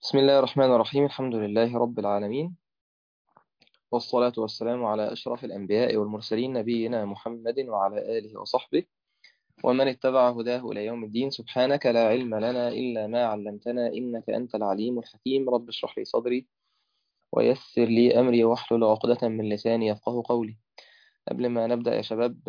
بسم الله الرحمن الرحيم. الحمد لله رب العالمين، والصلاة والسلام على أشرف الأنبياء والمرسلين نبينا محمد وعلى آله وصحبه ومن اتبع هداه إلى يوم الدين. سبحانك لا علم لنا إلا ما علمتنا، إنك أنت العليم الحكيم. رب اشرح لي صدري ويسر لي أمري واحلل عقدة من لساني يفقه قولي. قبل ما نبدأ يا شباب،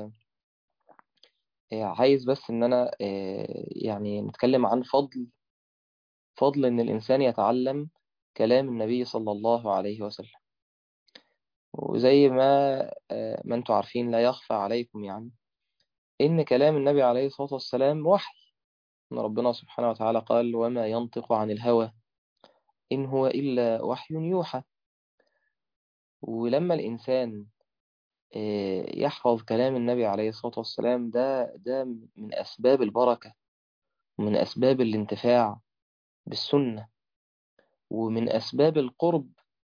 عايز بس إن أنا يعني نتكلم عن فضل إن الإنسان يتعلم كلام النبي صلى الله عليه وسلم. وزي ما انتوا عارفين، لا يخفى عليكم يعني إن كلام النبي عليه الصلاة والسلام وحي. إن ربنا سبحانه وتعالى قال: وما ينطق عن الهوى إن هو إلا وحي يوحى. ولما الإنسان يحفظ كلام النبي عليه الصلاة والسلام، ده من أسباب البركة ومن أسباب الانتفاع بالسنة ومن أسباب القرب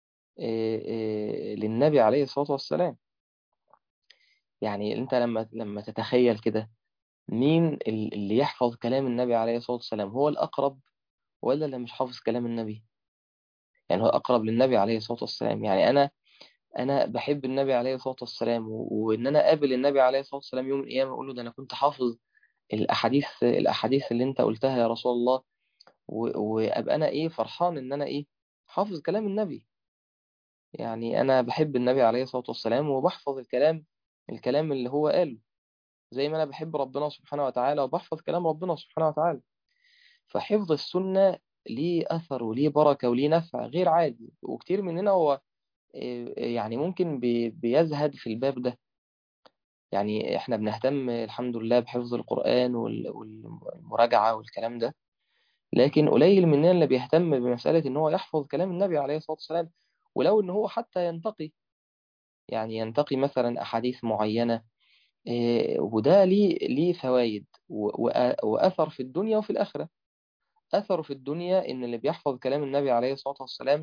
للنبي عليه الصلاة والسلام. يعني أنت لما تتخيل كده، مين اللي يحفظ كلام النبي عليه الصلاة والسلام؟ هو الأقرب ولا اللي مش حافظ كلام النبي؟ يعني هو أقرب للنبي عليه الصلاة والسلام. يعني أنا بحب النبي عليه الصلاة والسلام، وإن أنا أقابل النبي عليه الصلاة والسلام يوم القيامة أقول له: ده أنا كنت حافظ الأحاديث اللي أنت قلتها يا رسول الله. وأبقى أنا إيه فرحان إن أنا إيه حافظ كلام النبي. يعني أنا بحب النبي عليه الصلاة والسلام وبحفظ الكلام اللي هو قاله، زي ما أنا بحب ربنا سبحانه وتعالى وبحفظ كلام ربنا سبحانه وتعالى. فحفظ السنة ليه أثر وليه بركة وليه نفع غير عادي. وكتير مننا هو يعني ممكن بيزهد في الباب ده. يعني احنا بنهتم الحمد لله بحفظ القرآن والمراجعة والكلام ده، لكن قليل مننا اللي بيهتم بمسألة ان هو يحفظ كلام النبي عليه الصلاة والسلام. ولو ان هو حتى ينتقي، يعني ينتقي مثلا أحاديث معينة، وده ليه فوائد وأثر في الدنيا وفي الآخرة. أثره في الدنيا إن اللي بيحفظ كلام النبي عليه الصلاة والسلام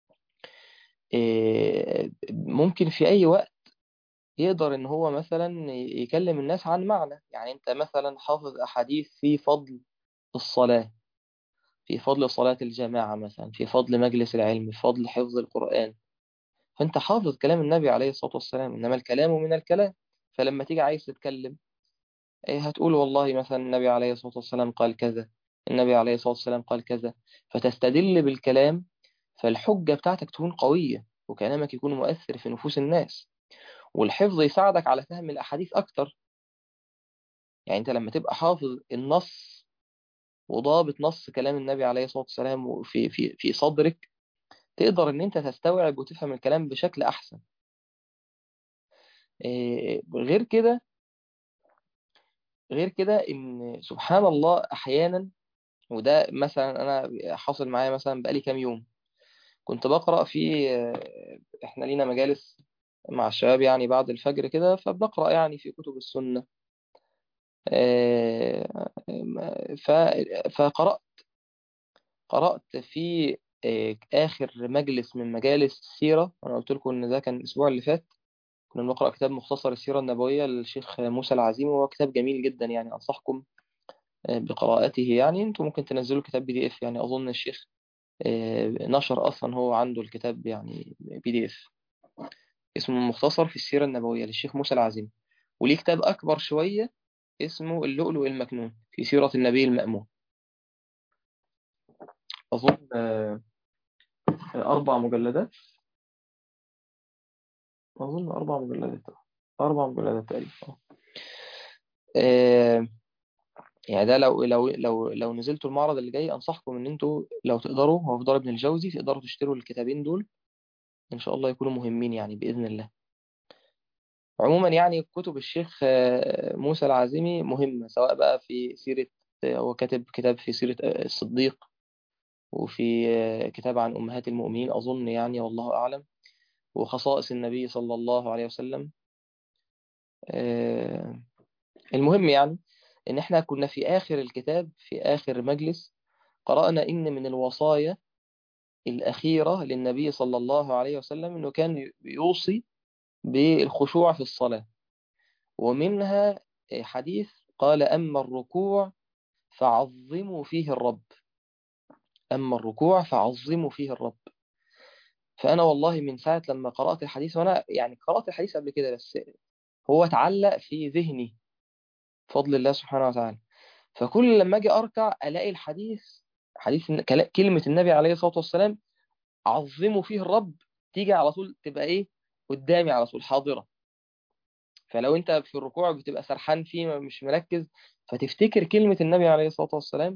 ممكن في أي وقت يقدر إن هو مثلا يكلم الناس عن معنى. يعني أنت مثلا حافظ أحاديث في فضل الصلاة، في فضل صلاة الجماعة مثلا، في فضل مجلس العلم، في فضل حفظ القرآن. فأنت حافظ كلام النبي عليه الصلاة والسلام، إنما الكلام من الكلام. فلما تيجي عايز تتكلم، هتقول والله مثلا النبي عليه الصلاة والسلام قال كذا، النبي عليه الصلاة والسلام قال كذا، فتستدل بالكلام. فالحجة بتاعتك تكون قوية وكلامك يكون مؤثر في نفوس الناس، والحفظ يساعدك على فهم الأحاديث أكتر. يعني أنت لما تبقى حافظ النص وضابط نص كلام النبي عليه الصلاة والسلام في صدرك، تقدر إن أنت تستوعب وتفهم الكلام بشكل أحسن. غير كده، إن سبحان الله أحيانا، وده مثلا أنا حاصل معايا مثلا بقالي كام يوم. كنت بقرأ في إحنا لينا مجالس مع الشباب يعني بعد الفجر كده، فبنقرأ يعني في كتب السنة. ف- قرأت في آخر مجلس من مجالس السيرة. أنا قلت لكم إن ده كان الأسبوع اللي فات. كنا بنقرأ كتاب مختصر السيرة النبوية للشيخ موسى العزيمي، وهو كتاب جميل جدا يعني، أنصحكم بقراءته. يعني أنتم ممكن تنزلوا الكتاب PDF. يعني أظن الشيخ نشر أصلا هو عنده الكتاب يعني PDF، اسمه مختصر في السيرة النبوية للشيخ موسى العزيمي. وليه كتاب أكبر شوية اسمه اللؤلؤ المكنون في سيرة النبي المأمون. أظن 4 مجلدات. أظن 4 مجلدات، 4 مجلدات تقريبا. آه، يعني ده لو نزلتوا المعرض اللي جاي، أنصحكم إن أنتوا لو تقدروا، هو في دار ابن الجوزي، تقدروا تشتروا الكتابين دول. إن شاء الله يكونوا مهمين يعني بإذن الله. عموما يعني كتب الشيخ موسى العازمي مهمة، سواء بقى في سيرة، هو كاتب كتاب في سيرة الصديق، وفي كتاب عن أمهات المؤمنين أظن يعني، والله أعلم، وخصائص النبي صلى الله عليه وسلم. آه، المهم يعني إن إحنا كنا في آخر الكتاب، في آخر مجلس، قرأنا إن من الوصايا الأخيرة للنبي صلى الله عليه وسلم إنه كان يوصي بالخشوع في الصلاة. ومنها حديث قال: أما الركوع فعظموا فيه الرب. أما الركوع فعظموا فيه الرب. فأنا والله من ساعة لما قرأت الحديث، وأنا يعني قرأت الحديث قبل كده بس هو اتعلق في ذهني بفضل الله سبحانه وتعالى. فكل لما أجي أركع ألاقي الحديث، كلمة النبي عليه الصلاة والسلام عظموا فيه الرب، تيجي على طول تبقى إيه قدامي على طول حاضرة. فلو أنت في الركوع بتبقى سرحان فيه مش مركز، فتفتكر كلمة النبي عليه الصلاة والسلام،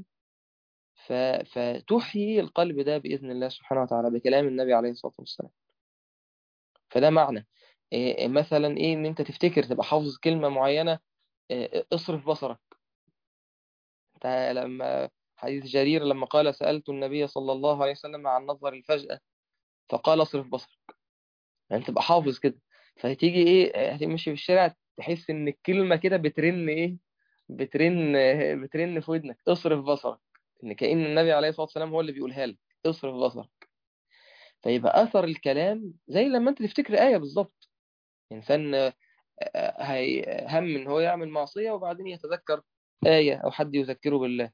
فتحيي القلب ده بإذن الله سبحانه وتعالى بكلام النبي عليه الصلاة والسلام. فده معنى مثلا إيه إن أنت تفتكر تبقى حافظ كلمة معينة. اصرف بصرك. أنت لما حديث جرير لما قال سألت النبي صلى الله عليه وسلم عن نظر الفجأة فقال اصرف بصرك. يعني تبقى حافظ كده، فهتيجي إيه هتمشي في الشارع تحس إن الكلمة كده بترن إيه، بترن في ودنك اصرف بصرك، إن كأن النبي عليه الصلاة والسلام هو اللي بيقولها لك اصرف بصرك. فيبقى أثر الكلام زي لما أنت تفتكر آية بالظبط. إنسان هم إن هو يعمل معصية وبعدين يتذكر آية أو حد يذكره بالله.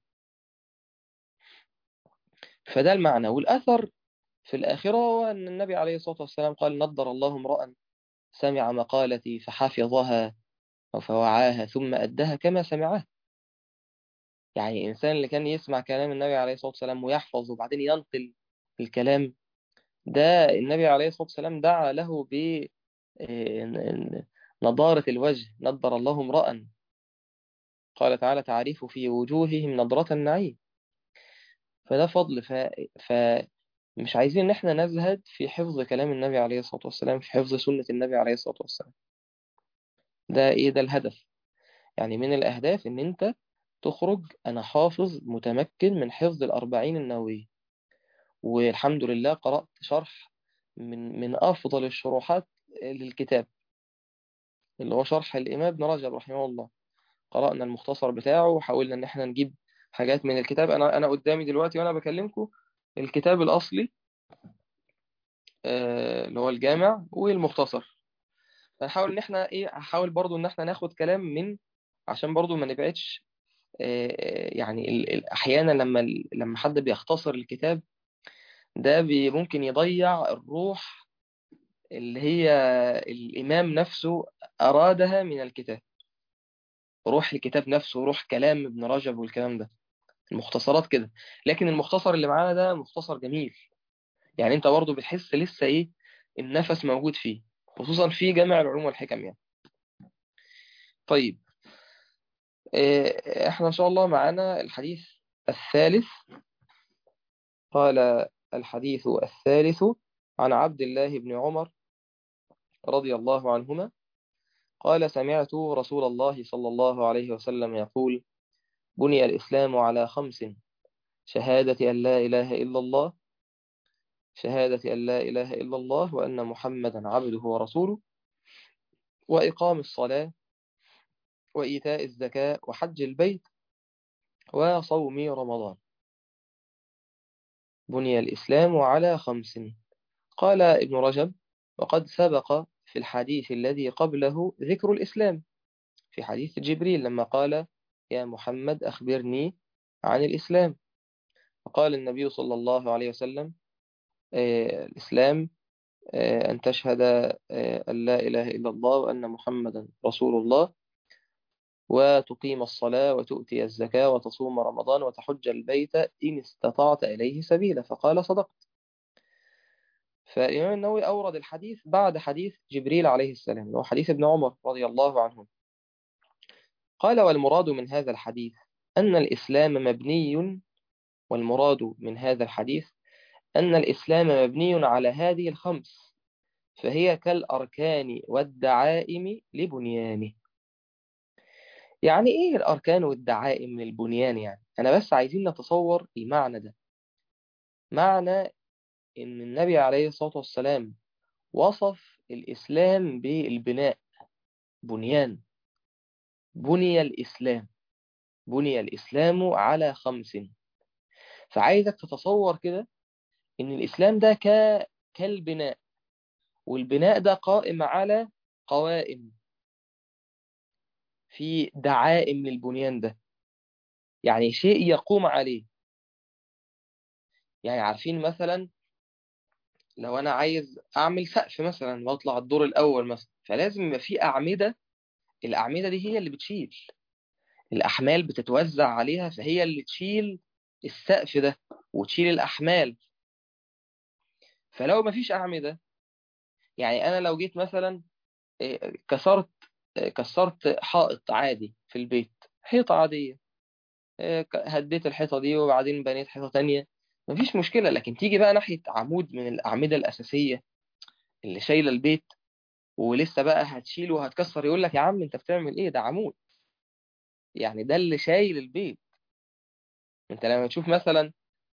فده المعنى والأثر في الآخرة، هو أن النبي عليه الصلاة والسلام قال نضر الله امرأ سمع مقالتي فحفظها أو فوعاها ثم أدها كما سمعها. يعني الإنسان اللي كان يسمع كلام النبي عليه الصلاة والسلام ويحفظ وبعدين ينقل الكلام ده، النبي عليه الصلاة والسلام دعا له ب نضارة الوجه، نضر الله امرأ، قال تعالى تعرف في وجوههم نضرة النعيم. فده فضل فمش عايزين ان احنا نزهد في حفظ كلام النبي عليه الصلاة والسلام، في حفظ سنة النبي عليه الصلاة والسلام. ده ايه ده الهدف. يعني من الاهداف ان انت تخرج انا حافظ متمكن من حفظ الاربعين النووية. والحمد لله قرأت شرح من افضل الشروحات للكتاب، اللي هو شرح الامام ابن رجب رحمه الله. قرأنا المختصر بتاعه وحاولنا ان احنا نجيب حاجات من الكتاب. انا قدامي دلوقتي وانا بكلمكم الكتاب الاصلي اللي هو الجامع والمختصر. هنحاول ان احنا ايه، هحاول برضو ان احنا ناخد كلام من، عشان برضو ما نبعدش. يعني احيانا لما حد بيختصر الكتاب ده ممكن يضيع الروح اللي هي الامام نفسه ارادها من الكتاب، روح الكتاب نفسه، روح كلام ابن رجب والكلام ده. المختصرات كده، لكن المختصر اللي معانا ده مختصر جميل. يعني انت برضو بتحس لسه ايه النفس موجود فيه، خصوصا في جامع العلوم والحكم يعني. طيب احنا ان شاء الله معانا الحديث الثالث. قال الحديث الثالث عن عبد الله بن عمر رضي الله عنهما قال سمعت رسول الله صلى الله عليه وسلم يقول بني الإسلام على خمس: شهادة أن لا إله إلا الله، شهادة أن لا إله إلا الله وأن محمدا عبده ورسوله، وإقام الصلاة، وإيتاء الزكاة، وحج البيت، وصوم رمضان. بني الإسلام على خمس. قال ابن رجب وقد سبق في الحديث الذي قبله ذكر الإسلام، في حديث جبريل لما قال يا محمد أخبرني عن الإسلام. فقال النبي صلى الله عليه وسلم الإسلام أن تشهد أن لا إله إلا الله وأن محمدا رسول الله، وتقيم الصلاة، وتؤتي الزكاة، وتصوم رمضان، وتحج البيت إن استطعت إليه سبيلا. فقال صدقت. فالإمام النووي أورد الحديث بعد حديث جبريل عليه السلام، اللي هو حديث ابن عمر رضي الله عنه. قال والمراد من هذا الحديث أن الإسلام مبني، والمراد من هذا الحديث أن الإسلام مبني على هذه الخمس، فهي كالأركان والدعائم لبنيانه. يعني إيه الأركان والدعائم للبنيان؟ يعني أنا بس عايزين نتصور المعنى ده. معنى إن النبي عليه الصلاة والسلام وصف الإسلام بالبناء، بنيان. بني الإسلام، بني الإسلام على خمس. فعايزك تتصور كده إن الإسلام ده كالبناء، والبناء ده قائم على قوائم، في دعائم للبنيان ده، يعني شيء يقوم عليه. يعني عارفين مثلا لو أنا عايز أعمل سقف مثلا وأطلع الدور الأول مثلا، فلازم يبقى في أعمدة. الأعمدة دي هي اللي بتشيل الأحمال، بتتوزع عليها، فهي اللي تشيل السقف ده وتشيل الأحمال. فلو مفيش أعمدة، يعني أنا لو جيت مثلا كسرت كسرت حائط عادي في البيت، حيطة عادية، هديت الحيطة دي وبعدين بنيت حيطة تانية، مفيش مشكلة. لكن تيجي بقى ناحية عمود من الأعمدة الأساسية اللي شايلة البيت، ولسه بقى هتشيل وهتكسر، يقول لك يا عم انت بتعمل ايه؟ ده عمود، يعني ده اللي شايل البيت. انت لما تشوف مثلا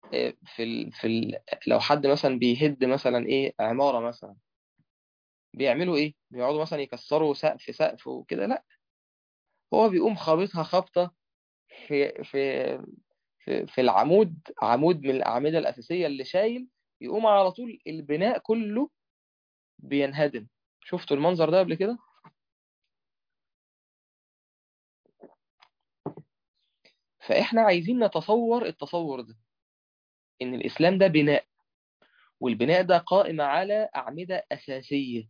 لو حد مثلا بيهد مثلا ايه عمارة مثلا، بيعملوا ايه؟ بيقعدوا مثلا يكسروا سقف وكده؟ لا، هو بيقوم خابطها خبطة في في في العمود، عمود من الأعمدة الأساسية اللي شايل، يقوم على طول البناء كله بينهدم. شفتوا المنظر ده قبل كده؟ فإحنا عايزين نتصور التصور ده، إن الإسلام ده بناء، والبناء ده قائم على أعمدة أساسية.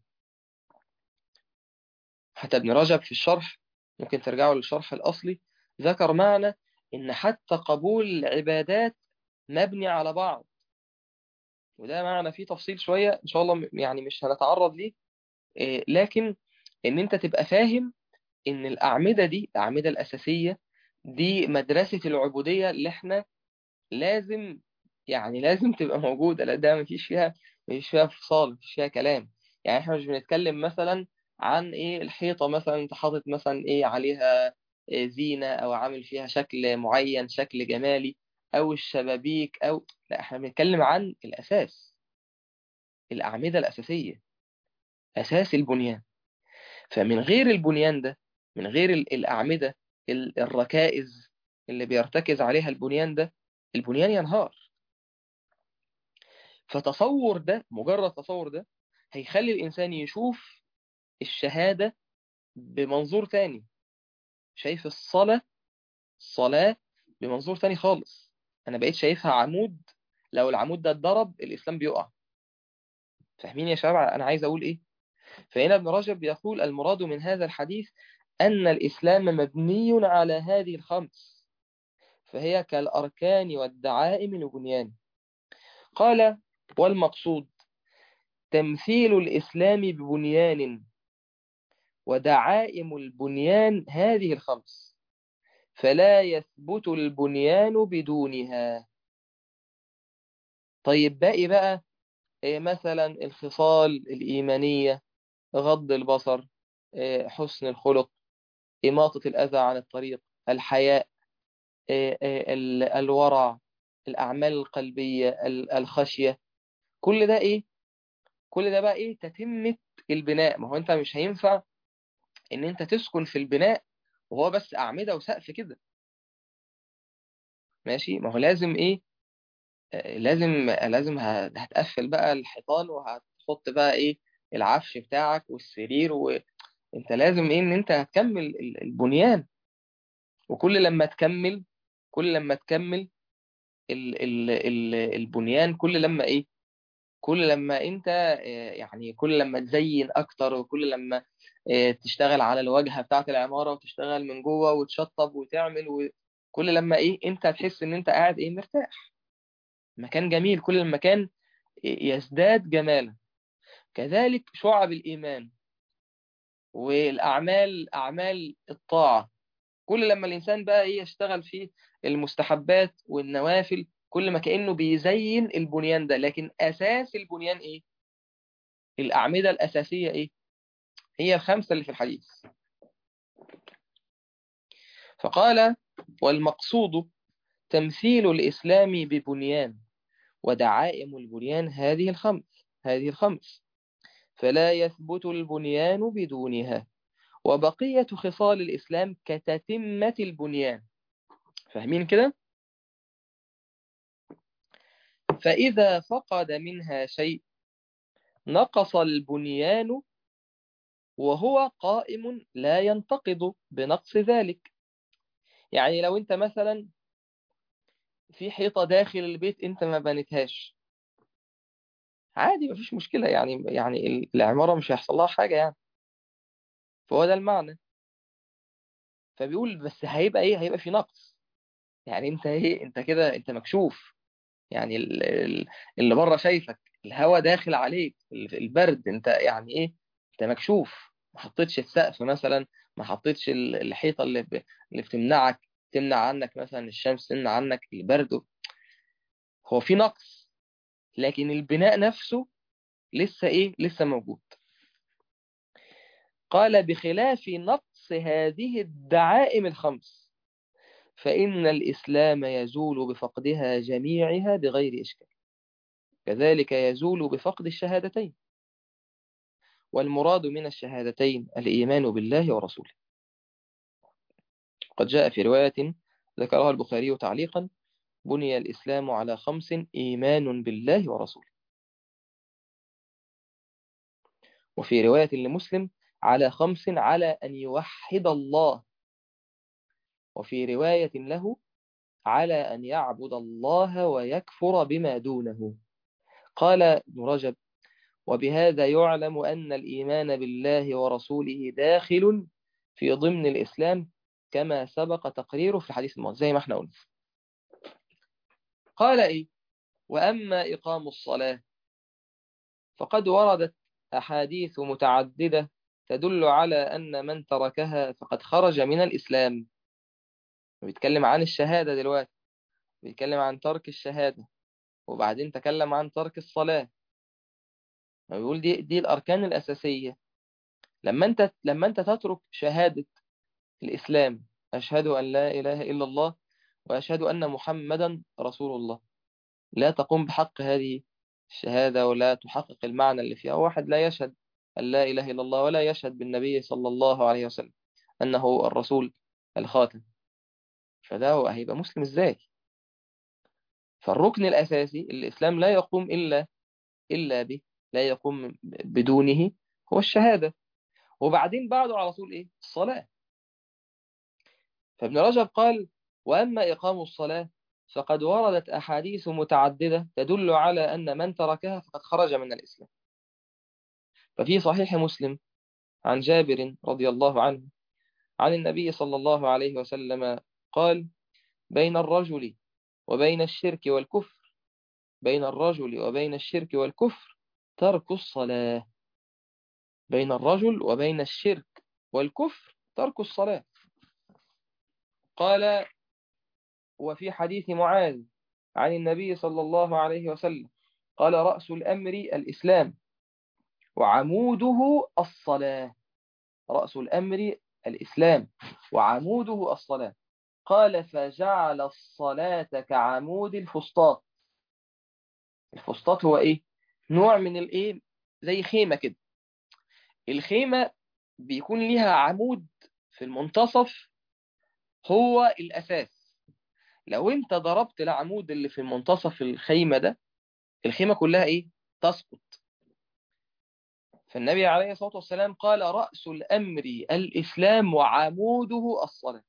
حتى ابن رجب في الشرح، ممكن ترجعوا للشرح الأصلي، ذكر معنى إن حتى قبول العبادات مبني على بعض. وده معنى فيه تفصيل شوية إن شاء الله، يعني مش هنتعرض ليه. لكن إن أنت تبقى فاهم إن الأعمدة دي، الأعمدة الأساسية دي، مدرسة العبودية اللي إحنا لازم، يعني لازم تبقى موجودة. لا، ده مفيش فيها فصال، مفيش فيها كلام. يعني إحنا مش بنتكلم مثلا عن إيه الحيطة مثلا أنت حاطط مثلا إيه عليها زينة، أو عامل فيها شكل معين، شكل جمالي، أو الشبابيك، أو لا، إحنا بنتكلم عن الأساس، الأعمدة الأساسية، أساس البنيان. فمن غير البنيان ده، من غير الأعمدة، الركائز اللي بيرتكز عليها البنيان ده، البنيان ينهار. فتصور ده، مجرد تصور ده، هيخلي الإنسان يشوف الشهادة بمنظور تاني، شايف الصلاة بمنظور تاني خالص. أنا بقيت شايفها عمود، لو العمود ده اتضرب الإسلام بيقع. فاهمين يا شباب أنا عايز أقول إيه؟ فهنا ابن رجب يقول المراد من هذا الحديث أن الإسلام مبني على هذه الخمس، فهي كالأركان والدعائم البنيان. قال والمقصود تمثيل الإسلام ببنيان، ودعائم البنيان هذه الخمس، فلا يثبت البنيان بدونها. طيب باقي بقى إيه؟ مثلا الخصال الإيمانية، غض البصر، حسن الخلق، إماطة الأذى عن الطريق، الحياء، الورع، الأعمال القلبية، الخشية. كل ده إيه؟ كل ده بقى إيه؟ تتمة البناء. ما هو أنت مش هينفع إن أنت تسكن في البناء وهو بس أعمدة وسقف كده، ماشي؟ ما هو لازم إيه؟ لازم هتقفل بقى الحيطان، وهتحط بقى إيه؟ العفش بتاعك والسرير، وأنت لازم إيه؟ إن أنت هتكمل البنيان. وكل لما تكمل، كل لما تكمل البنيان، كل لما ايه؟ كل لما انت يعني كل لما تزين اكتر، وكل لما تشتغل على الواجهة بتاعة العمارة، وتشتغل من جوه وتشطب وتعمل، وكل لما ايه انت هتحس ان انت قاعد ايه؟ مرتاح، مكان جميل. كل المكان يزداد جمالا. كذلك شعب الإيمان والأعمال، أعمال الطاعة، كل لما الإنسان بقى إيه؟ يشتغل في المستحبات والنوافل، كل ما كأنه بيزين البنيان ده. لكن أساس البنيان إيه؟ الأعمدة الأساسية إيه؟ هي الخمسة اللي في الحديث. فقال والمقصود تمثيل الإسلام ببنيان، ودعائم البنيان هذه الخمس، فلا يثبت البنيان بدونها، وبقية خصال الإسلام كتتمة البنيان. فاهمين كده؟ فإذا فقد منها شيء نقص البنيان، وهو قائم لا ينتقض بنقص ذلك. يعني لو انت مثلا في حيطة داخل البيت انت ما بنيتهاش، عادي مفيش مشكلة، يعني العمارة مش هيحصل لها حاجة يعني. فهو ده المعنى. فبيقول بس هيبقى ايه، هيبقى في نقص. يعني انت ايه، انت كده انت مكشوف. يعني اللي بره شايفك، الهواء داخل عليك، البرد، انت يعني ايه، انت مكشوف. ما حطيتش السقف مثلا، ما حطيتش الحيطة اللي بتمنعك، تمنع عنك مثلا الشمس، تمنع عنك البرد. هو في نقص، لكن البناء نفسه لسه ايه، لسه موجود. قال بخلاف نقص هذه الدعائم الخمس، فإن الإسلام يزول بفقدها جميعها بغير إشكال، كذلك يزول بفقد الشهادتين. والمراد من الشهادتين الإيمان بالله ورسوله. قد جاء في رواية ذكرها البخاري تعليقا: بني الإسلام على خمس: إيمان بالله ورسوله. وفي رواية لمسلم: على خمس: على أن يوحد الله. وفي رواية له: على أن يعبد الله ويكفر بما دونه. قال ابن رجب: وبهذا يعلم أن الإيمان بالله ورسوله داخل في ضمن الإسلام، كما سبق تقريره في الحديث الماضي زي ما احنا قلنا. قال إيه؟ وأما إقام الصلاة فقد وردت أحاديث متعددة تدل على أن من تركها فقد خرج من الإسلام. بيتكلم عن الشهادة دلوقتي، بيتكلم عن ترك الشهادة، وبعدين تكلم عن ترك الصلاة. بيقول دي الأركان الأساسية. لما أنت تترك شهادة الإسلام، أشهد أن لا إله إلا الله وأشهد أن محمدا رسول الله، لا تقوم بحق هذه الشهادة ولا تحقق المعنى اللي فيها. واحد لا يشهد أن لا إله إلا الله ولا يشهد بالنبي صلى الله عليه وسلم أنه الرسول الخاتم، فده هو هيبقى مسلم إزاي؟ فالركن الأساسي الإسلام لا يقوم إلا به، لا يقوم بدونه، هو الشهادة. وبعدين بعده على طول إيه؟ الصلاة. فابن رجب قال: وأما إقام الصلاة فقد وردت أحاديث متعددة تدل على أن من تركها فقد خرج من الإسلام. ففي صحيح مسلم عن جابر رضي الله عنه عن النبي صلى الله عليه وسلم قال: بين الرجل وبين الشرك والكفر، بين الرجل وبين الشرك والكفر ترك الصلاة. بين الرجل وبين الشرك والكفر ترك الصلاة. قال: وفي حديث معاذ عن النبي صلى الله عليه وسلم قال: رأس الأمر الإسلام وعموده الصلاة. رأس الأمر الإسلام وعموده الصلاة. قال: فجعل الصلاة كعمود الفسطاط. الفسطاط هو إيه؟ نوع من الإيه، زي خيمة كده. الخيمة بيكون ليها عمود في المنتصف، هو الأساس. لو أنت ضربت العمود اللي في المنتصف الخيمة ده، الخيمة كلها إيه؟ تسقط. فالنبي عليه الصلاة والسلام قال: رأس الأمر الإسلام وعموده الصلاة.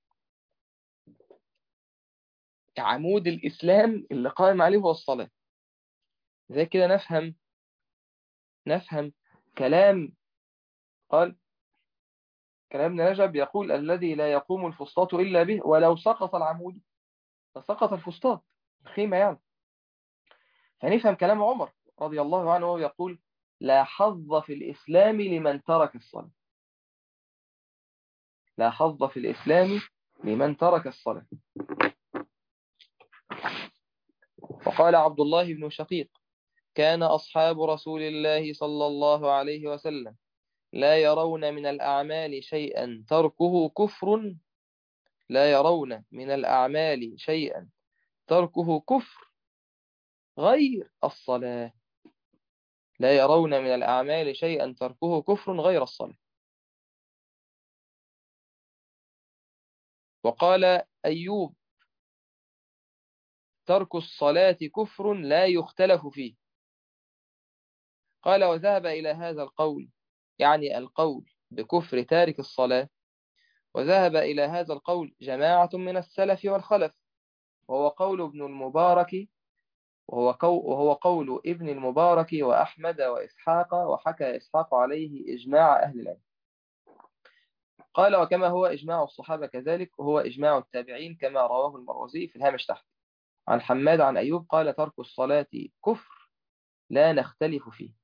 عمود الإسلام اللي قائم عليه هو الصلاة. زي كده نفهم كلام، قال كلام ابن رجب يقول: الذي لا يقوم الفسطاط إلا به، ولو سقط العمود فسقط الفسطاط، الخيمة يعني. فنفهم كلام عمر رضي الله عنه وهو يقول: لا حظ في الإسلام لمن ترك الصلاة. لا حظ في الإسلام لمن ترك الصلاة. وقال عبد الله بن شقيق: كان أصحاب رسول الله صلى الله عليه وسلم لا يرون من الأعمال شيئا تركه كفر، لا يرون من الأعمال شيئا تركه كفر غير الصلاة. لا يرون من الأعمال شيئا تركه كفر غير الصلاة. وقال أيوب: ترك الصلاة كفر لا يختلف فيه. قال: وذهب إلى هذا القول، يعني القول بكفر تارك الصلاة، وذهب إلى هذا القول جماعة من السلف والخلف، وهو قول ابن المبارك وهو قول ابن المبارك وأحمد وإسحاق، وحكى إسحاق عليه إجماع أهل العلم. قال وكما هو إجماع الصحابة كذلك، وهو إجماع التابعين كما رواه المروزي في الهامش تحت عن حماد عن أيوب قال ترك الصلاة كفر لا نختلف فيه.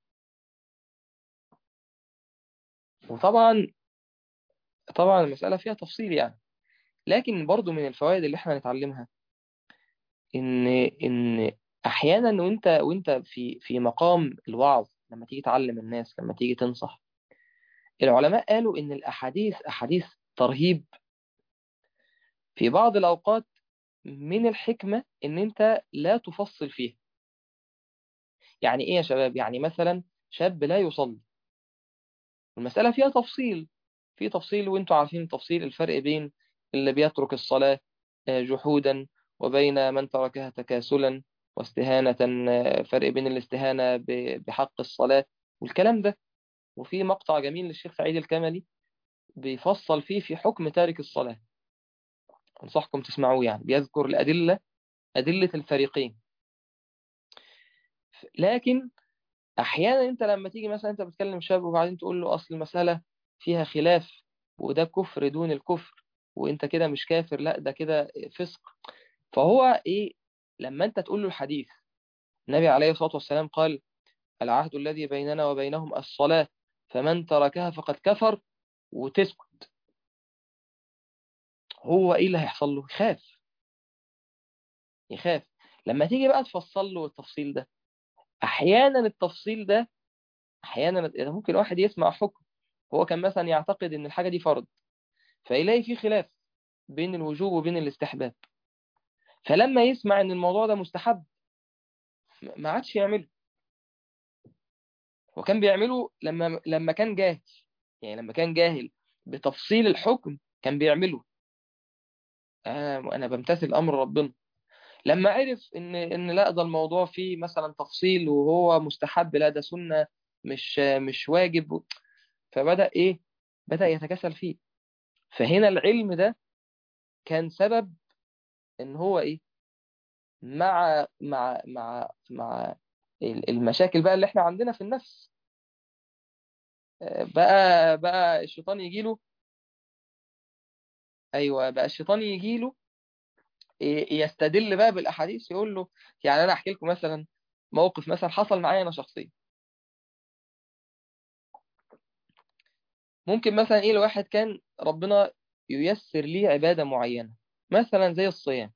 وطبعا المسألة فيها تفصيل يعني، لكن برضو من الفوائد اللي احنا نتعلمها إن إن أحيانا وأنت في مقام الوعظ، لما تيجي تعلم الناس، لما تيجي تنصح، العلماء قالوا إن الأحاديث أحاديث ترهيب في بعض الأوقات من الحكمة إن أنت لا تفصل فيها. يعني إيه يا شباب؟ يعني مثلا شاب لا يصلي، المسألة فيها تفصيل، في تفصيل وانتوا عارفين تفصيل الفرق بين اللي بيترك الصلاة جحودا، وبين من تركها تكاسلا واستهانة، فرق بين الاستهانة بحق الصلاة والكلام ده. وفي مقطع جميل للشيخ سعيد الكملي بيفصل فيه في حكم تارك الصلاة، أنصحكم تسمعوه، يعني بيذكر أدلة الفريقين. لكن أحيانا أنت لما تيجي مثلا أنت بتكلم شاب وبعدين تقول له أصل المسألة فيها خلاف، وده كفر دون الكفر، وأنت كده مش كافر، لا ده كده فسق. فهو إيه؟ لما أنت تقول له الحديث، النبي عليه الصلاة والسلام قال العهد الذي بيننا وبينهم الصلاة فمن تركها فقد كفر، وتسكت، هو إيه اللي هيحصل له؟ يخاف. لما تيجي بقى تفصل له التفصيل ده، أحيانا التفصيل ده، أحيانا ممكن واحد يسمع حكم هو كان مثلا يعتقد إن الحاجة دي فرض، فيلاقي في خلاف بين الوجوب وبين الاستحباب، فلما يسمع ان الموضوع ده مستحب ما عادش يعمله. وكان بيعمله لما كان جاهل، يعني لما كان جاهل بتفصيل الحكم كان بيعمله. انا بمتثل امر ربنا. لما عرف ان لا، ده الموضوع فيه مثلا تفصيل وهو مستحب، لا ده سنة مش واجب، فبدأ ايه؟ بدأ يتكاسل فيه. فهنا العلم ده كان سبب ان هو ايه، مع المشاكل بقى اللي احنا عندنا في النفس، بقى الشيطان يجي له. ايوه، بقى الشيطان يجي له يستدل بقى بالاحاديث، يقول له يعني انا احكي لكم مثلا موقف مثلا حصل معايا انا شخصيا. ممكن مثلا ايه، الواحد كان ربنا ييسر ليه عبادة معينة مثلا زي الصيام،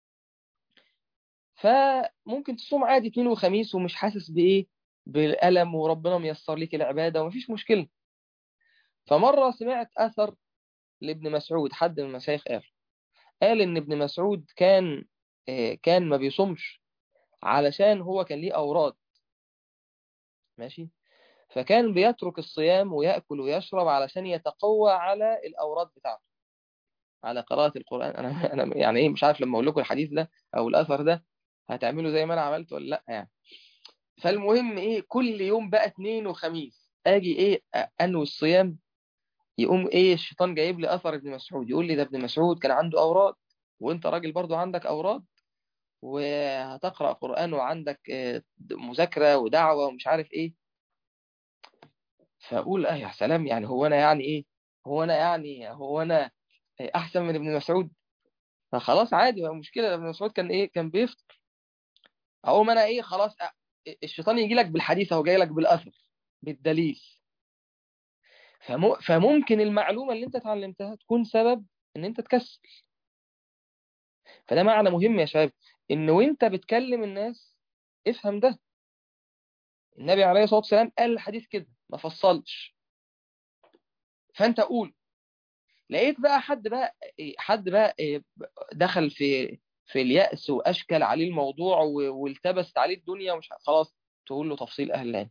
فممكن تصوم عادي اثنين وخميس ومش حاسس بايه، بالألم، وربنا ميسر ليك العبادة ومفيش مشكلة. فمرة سمعت أثر لابن مسعود، حد من المشايخ قال إن ابن مسعود كان ما بيصومش علشان هو كان ليه أوراد، ماشي، فكان بيترك الصيام ويأكل ويشرب علشان يتقوى على الأوراد بتاعته، على قراءة القرآن. أنا يعني إيه، مش عارف لما أقول لكم الحديث ده أو الأثر ده هتعملوا زي ما أنا عملت ولا لأ يعني. فالمهم إيه، كل يوم بقى اثنين وخميس أجي إيه أنوي الصيام، يقوم إيه الشيطان جايب لي أثر ابن مسعود، يقول لي ده ابن مسعود كان عنده أوراد، وأنت راجل برضو عندك أوراد، وهتقرأ قرآن وعندك مذاكرة ودعوة ومش عارف إيه. فأقول يا سلام، يعني هو أنا يعني إيه، هو أنا أحسن من ابن مسعود؟ فخلاص عادي، ما مشكلة، ابن مسعود كان إيه، كان بيفطر. أقوم أنا إيه، خلاص الشيطان يجي لك بالحديث أو جاي لك بالأثر بالدليل. فممكن المعلومة اللي أنت اتعلمتها تكون سبب إن أنت تكسل. فده معنى مهم يا شباب، إن وأنت بتكلم الناس افهم ده. النبي عليه الصلاة والسلام قال الحديث كده ما فصلش، فأنت قول. لقيت بقى حد بقى دخل في اليأس وأشكل عليه الموضوع والتبست عليه الدنيا، ومش خلاص تقول له تفصيل أهل العلم.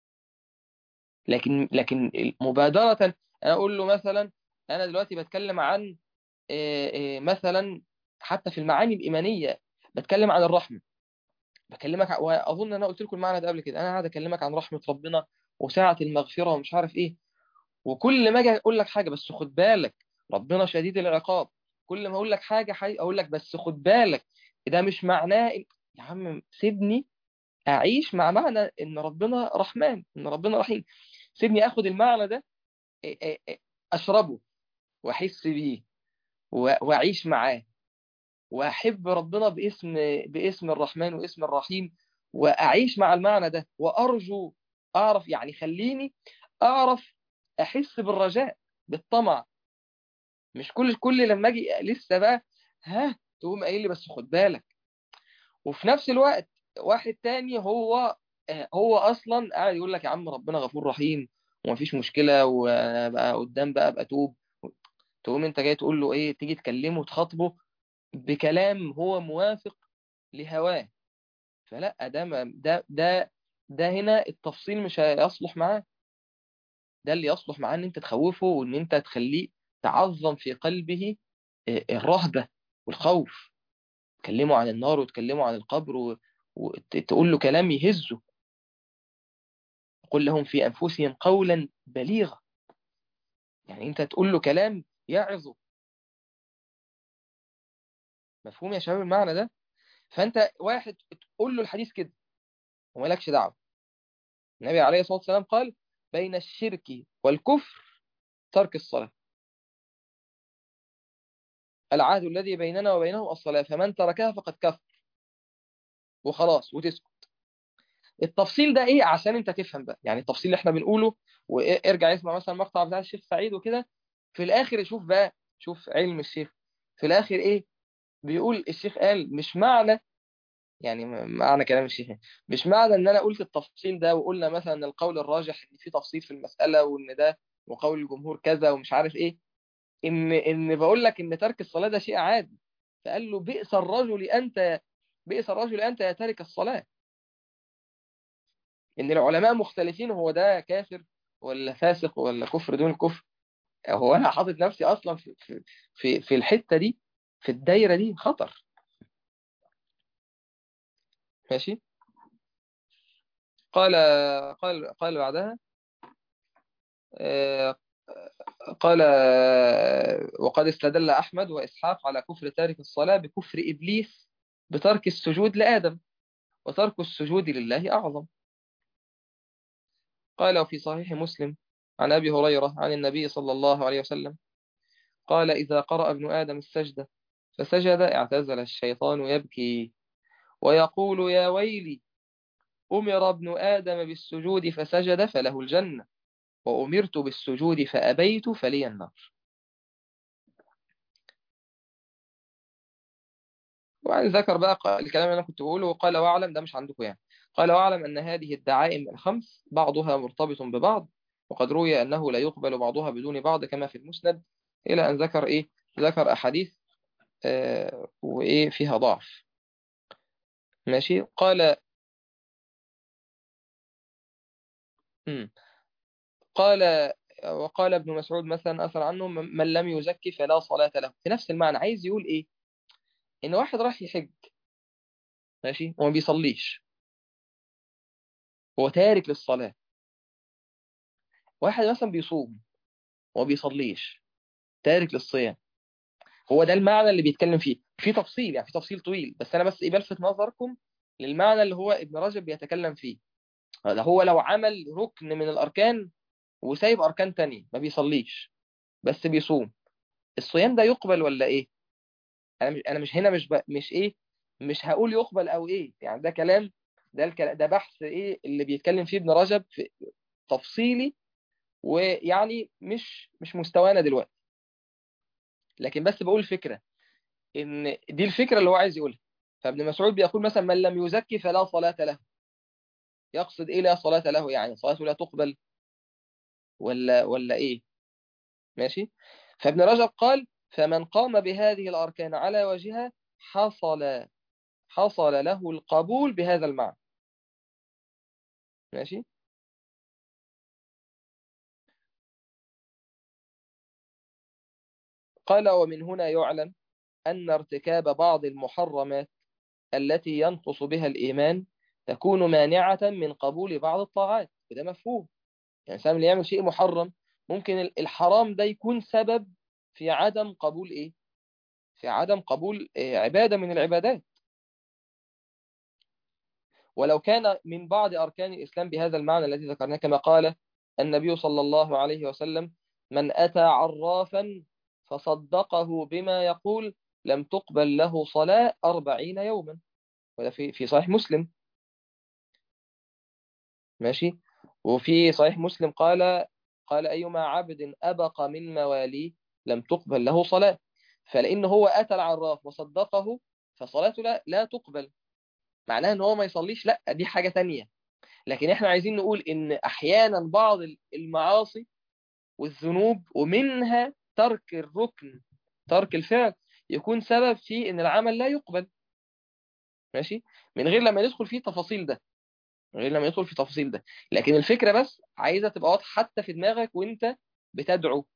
لكن مبادرة أنا أقول له مثلا، أنا دلوقتي بتكلم عن مثلا حتى في المعاني الإيمانية، بتكلم عن الرحمة، وأظن أنا قلت لكم المعنى ده قبل كده، أنا قاعد أكلمك عن رحمة ربنا وسعة المغفرة ومش عارف إيه، وكل ما اجي اقول لك حاجه بس خد بالك ربنا شديد العقاب، كل ما اقول لك حاجه اقول لك بس خد بالك ده مش معناه يا عم سيبني أعيش مع معنى إن ربنا رحمن، إن ربنا رحيم. سيبني آخد المعنى ده، أشربه وأحس بيه وأعيش معاه، وأحب ربنا باسم الرحمن واسم الرحيم، وأعيش مع المعنى ده، وأرجو أعرف، يعني خليني أعرف أحس بالرجاء، بالطمع. مش كل لما أجي لسه بقى تقوم قايل لي بس خد بالك. وفي نفس الوقت واحد تاني هو أصلا قاعد يقول لك يا عم ربنا غفور رحيم ومفيش مشكلة، وبقى قدام بقى توب. تقوم انت جاي تقول له ايه، تيجي تكلمه وتخاطبه بكلام هو موافق لهواه. فلا، ده هنا التفصيل مش هيصلح معاه. ده اللي يصلح معاه ان انت تخوفه، وان انت تخليه تعظم في قلبه الرهبة والخوف. تكلمه عن النار وتكلمه عن القبر وتقول له كلام يهزه. قل لهم في أنفسهم قولا بليغا، يعني انت تقول له كلام يعظه. مفهوم يا شباب المعنى ده؟ فانت واحد تقول له الحديث كده ومالكش دعوة. النبي عليه الصلاة والسلام قال بين الشرك والكفر ترك الصلاة، العهد الذي بيننا وبينهم الصلاة فمن تركها فقد كفر، وخلاص وتسكت. التفصيل ده ايه عشان انت تفهم بقى، يعني التفصيل اللي احنا بنقوله، وارجع اسمع مثلا المقطع بتاع الشيخ سعيد وكده. في الاخر شوف بقى، شوف علم الشيخ في الاخر ايه بيقول. الشيخ قال مش معنى، يعني معنى كلام الشيخ مش معنى ان انا قلت التفصيل ده وقلنا مثلا ان القول الراجح ان في تفصيل في المسألة وان ده وقول الجمهور كذا ومش عارف ايه، ان بقول لك ان ترك الصلاة ده شيء عادي. فقال له بئس الرجل انت، بئس الرجل انت يا تارك الصلاة. ان العلماء مختلفين هو ده كافر ولا فاسق ولا كفر دون الكفر. هو انا حاطط نفسي اصلا في الحتة دي، في الدايرة دي خطر. ماشي. قال قال بعدها آه، قال وقد استدل أحمد وإسحاق على كفر تارك الصلاة بكفر إبليس بترك السجود لآدم، وترك السجود لله أعظم. قال وفي صحيح مسلم عن أبي هريرة عن النبي صلى الله عليه وسلم قال إذا قرأ ابن آدم السجدة فسجد اعتزل الشيطان يبكي ويقول يا ويلي أمر ابن آدم بالسجود فسجد فله الجنة، وأمرت بالسجود فأبيت فلي النار. وبعدين ذكر بقى الكلام اللي أنا كنت بقوله، وقال واعلم، ده مش عندكم يعني. قال واعلم أن هذه الدعائم الخمس بعضها مرتبط ببعض، وقد روي أنه لا يقبل بعضها بدون بعض كما في المسند، إلى أن ذكر إيه، ذكر أحاديث وإيه فيها ضعف. ماشي. مم. قال وقال ابن مسعود مثلا أثر عنه من لم يزكي فلا صلاة له، في نفس المعنى. عايز يقول إيه؟ إن واحد راح يحج ماشي وما بيصليش، هو تارك للصلاة. واحد مثلا بيصوم وما بيصليش، تارك للصيام. هو ده المعنى اللي بيتكلم فيه، في تفصيل يعني، في تفصيل طويل، بس انا بس بلفت نظركم للمعنى اللي هو ابن رجب بيتكلم فيه. ده هو لو عمل ركن من الاركان وسايب اركان تانية، ما بيصليش بس بيصوم، الصيام ده يقبل ولا ايه؟ انا مش هنا مش ايه، مش هقول يقبل او ايه يعني، ده كلام، ده الكلام ده بحث ايه اللي بيتكلم فيه ابن رجب في تفصيلي، ويعني مش مستوانا دلوقتي، لكن بس بقول فكرة ان دي الفكرة اللي هو عايز يقولها. فابن مسعود بيقول مثلا من لم يزكي فلا صلاة له، يقصد ايه لا صلاة له؟ يعني صلاته لا تقبل ولا ايه؟ ماشي. فابن رجب قال فمن قام بهذه الاركان على وجهها حصل له القبول بهذا المعنى. ماشي. قال ومن هنا يعلم ان ارتكاب بعض المحرمات التي ينقص بها الايمان تكون مانعة من قبول بعض الطاعات، وده مفهوم. يعني الإنسان اللي يعمل شيء محرم، ممكن الحرام ده يكون سبب في عدم قبول إيه؟ في عدم قبول عبادة من العبادات. ولو كان من بعض أركان الإسلام بهذا المعنى الذي ذكرناه، كما قال النبي صلى الله عليه وسلم: من أتى عرافا فصدقه بما يقول لم تقبل له صلاة 40 يوما. وده في صحيح مسلم. ماشي. وفي صحيح مسلم قال أيما عبد أبق من مواليه لم تقبل له صلاة. فلأن هو أتى العراف وصدقه فصلاته لا تقبل. معناها ان هو ما يصليش؟ لا، دي حاجة تانية. لكن احنا عايزين نقول ان احيانا بعض المعاصي والذنوب، ومنها ترك الركن، ترك الفعل، يكون سبب في ان العمل لا يقبل. ماشي. من غير لما ندخل في تفاصيل ده، من غير لما ندخل في تفاصيل ده. لكن الفكرة بس عايزة تبقى واضحة حتى في دماغك وانت بتدعو.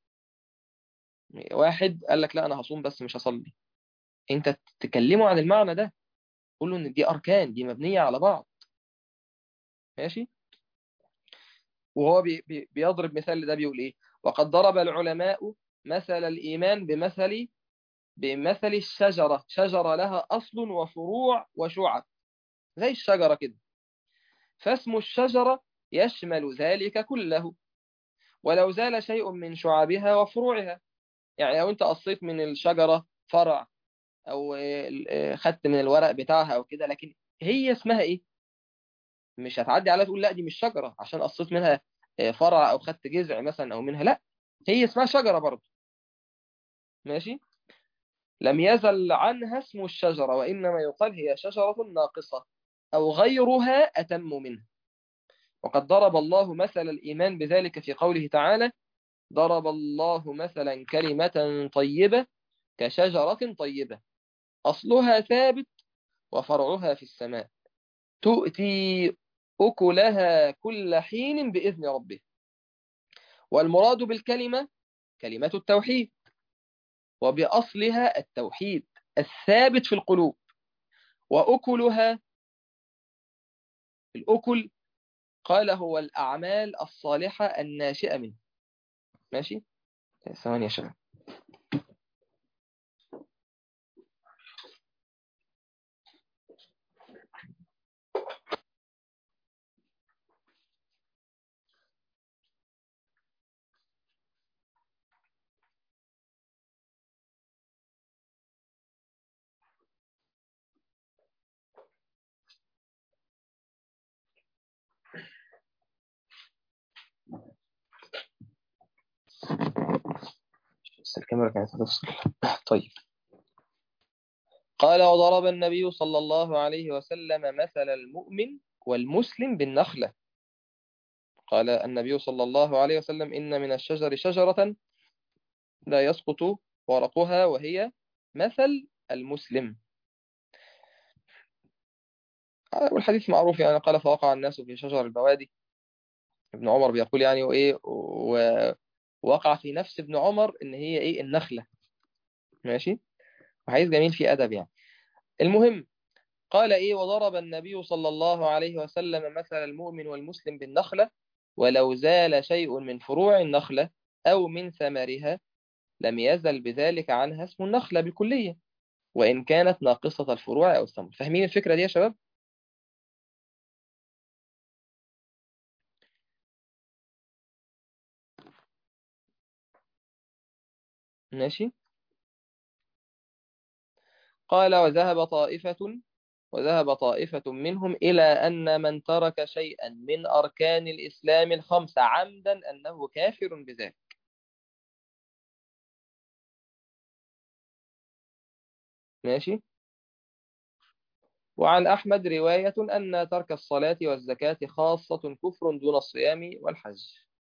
واحد قال لك لا انا هصوم بس مش هصلي، انت تكلمه عن المعنى ده، قول له ان دي اركان، دي مبنية على بعض. ماشي. وهو بيضرب مثال لده، بيقول ايه: وقد ضرب العلماء مثل الإيمان بمثل الشجرة، شجرة لها أصل وفروع وشعب، زي الشجرة كده. فاسم الشجرة يشمل ذلك كله، ولو زال شيء من شعبها وفروعها. يعني لو انت قصيت من الشجرة فرع، او خدت من الورق بتاعها او كده، لكن هي اسمها ايه؟ مش هتعدي عليها تقول لا دي مش شجرة عشان قصيت منها فرع او خدت جذع مثلا او منها، لا، هي اسمها شجرة برضه. ماشي. لم يزل عنها اسم الشجرة، وإنما يقال هي شجرة ناقصة أو غيرها أتم منها. وقد ضرب الله مثل الإيمان بذلك في قوله تعالى: ضرب الله مثلا كلمة طيبة كشجرة طيبة أصلها ثابت وفرعها في السماء تؤتي أكلها كل حين بإذن ربه. والمراد بالكلمة كلمة التوحيد، وبأصلها التوحيد الثابت في القلوب. وأكلها، الأكل قال هو الأعمال الصالحة الناشئة منه. ماشي. ثواني يا شباب. بس الكاميرا كانت هتفصل. طيب. قال: وضرب النبي صلى الله عليه وسلم مثل المؤمن والمسلم بالنخلة. قال النبي صلى الله عليه وسلم: إن من الشجر شجرة لا يسقط ورقها وهي مثل المسلم. والحديث معروف يعني. قال: فوقع الناس في شجر البوادي. ابن عمر بيقول يعني وإيه، ووقع في نفس ابن عمر إن هي إيه؟ النخلة. ماشي. وحديث جميل فيه أدب يعني. المهم، قال إيه: وضرب النبي صلى الله عليه وسلم مثل المؤمن والمسلم بالنخلة، ولو زال شيء من فروع النخلة أو من ثمرها لم يزل بذلك عنها اسم النخلة بالكلية، وإن كانت ناقصة الفروع أو الثمر. فاهمين الفكرة دي يا شباب؟ ماشي. قال: وذهب طائفة منهم إلى أن من ترك شيئا من أركان الإسلام الخمسة عمدا أنه كافر بذلك. ماشي. وعن أحمد رواية أن ترك الصلاة والزكاة خاصة كفر دون الصيام والحج.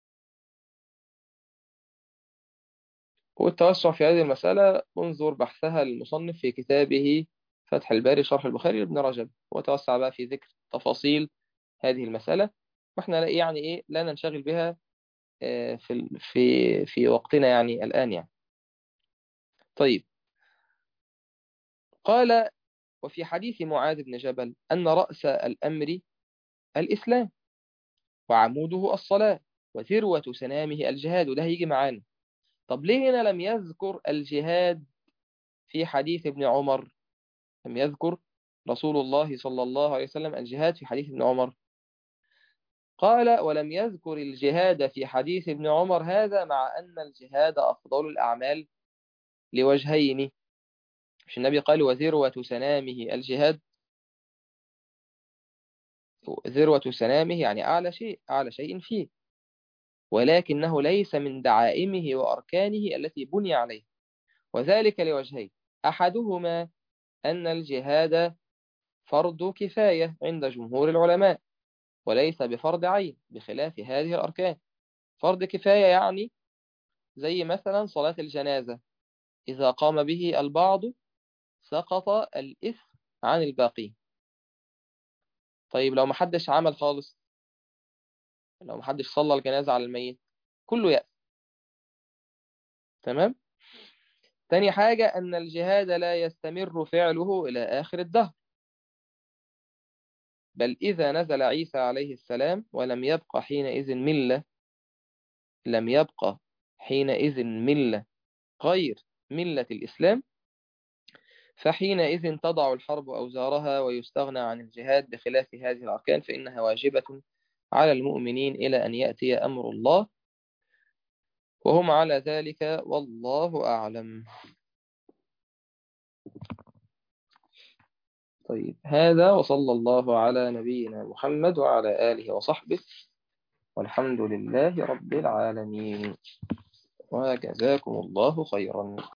والتوسع في هذه المسألة انظر بحثها للمصنف في كتابه فتح الباري شرح البخاري لابن رجب. وتوسع بقى في ذكر تفاصيل هذه المسألة، واحنا يعني ايه لا ننشغل بها في وقتنا يعني الآن يعني. طيب. قال: وفي حديث معاذ بن جبل أن رأس الأمر الإسلام، وعموده الصلاة، وذروة سنامه الجهاد. وده هيجي معانا. طب ليه هنا لم يذكر الجهاد في حديث ابن عمر؟ لم يذكر رسول الله صلى الله عليه وسلم الجهاد في حديث ابن عمر؟ قال: ولم يذكر الجهاد في حديث ابن عمر هذا، مع أن الجهاد أفضل الأعمال لوجهين. مش النبي قال: وذروة سنامه الجهاد؟ ذروة سنامه يعني أعلى شيء فيه، ولكنه ليس من دعائمه وأركانه التي بني عليه، وذلك لوجهين: أحدهما أن الجهاد فرض كفاية عند جمهور العلماء، وليس بفرض عين بخلاف هذه الأركان. فرض كفاية يعني زي مثلا صلاة الجنازة، إذا قام به البعض سقط الإثم عن الباقين. طيب لو محدش عمل خالص، لو محدش صلى الجنازة على الميت، كله يأس. تمام. تاني حاجة أن الجهاد لا يستمر فعله إلى آخر الدهر، بل إذا نزل عيسى عليه السلام ولم يبق حينئذ ملة، لم يبق حينئذ ملة غير ملة الإسلام، فحينئذ تضع الحرب أوزارها ويستغنى عن الجهاد، بخلاف هذه الأركان فإنها واجبة على المؤمنين إلى أن يأتي أمر الله، وهم على ذلك، والله أعلم. طيب، هذا وصلى الله على نبينا محمد وعلى آله وصحبه، والحمد لله رب العالمين، وجزاكم الله خيرا.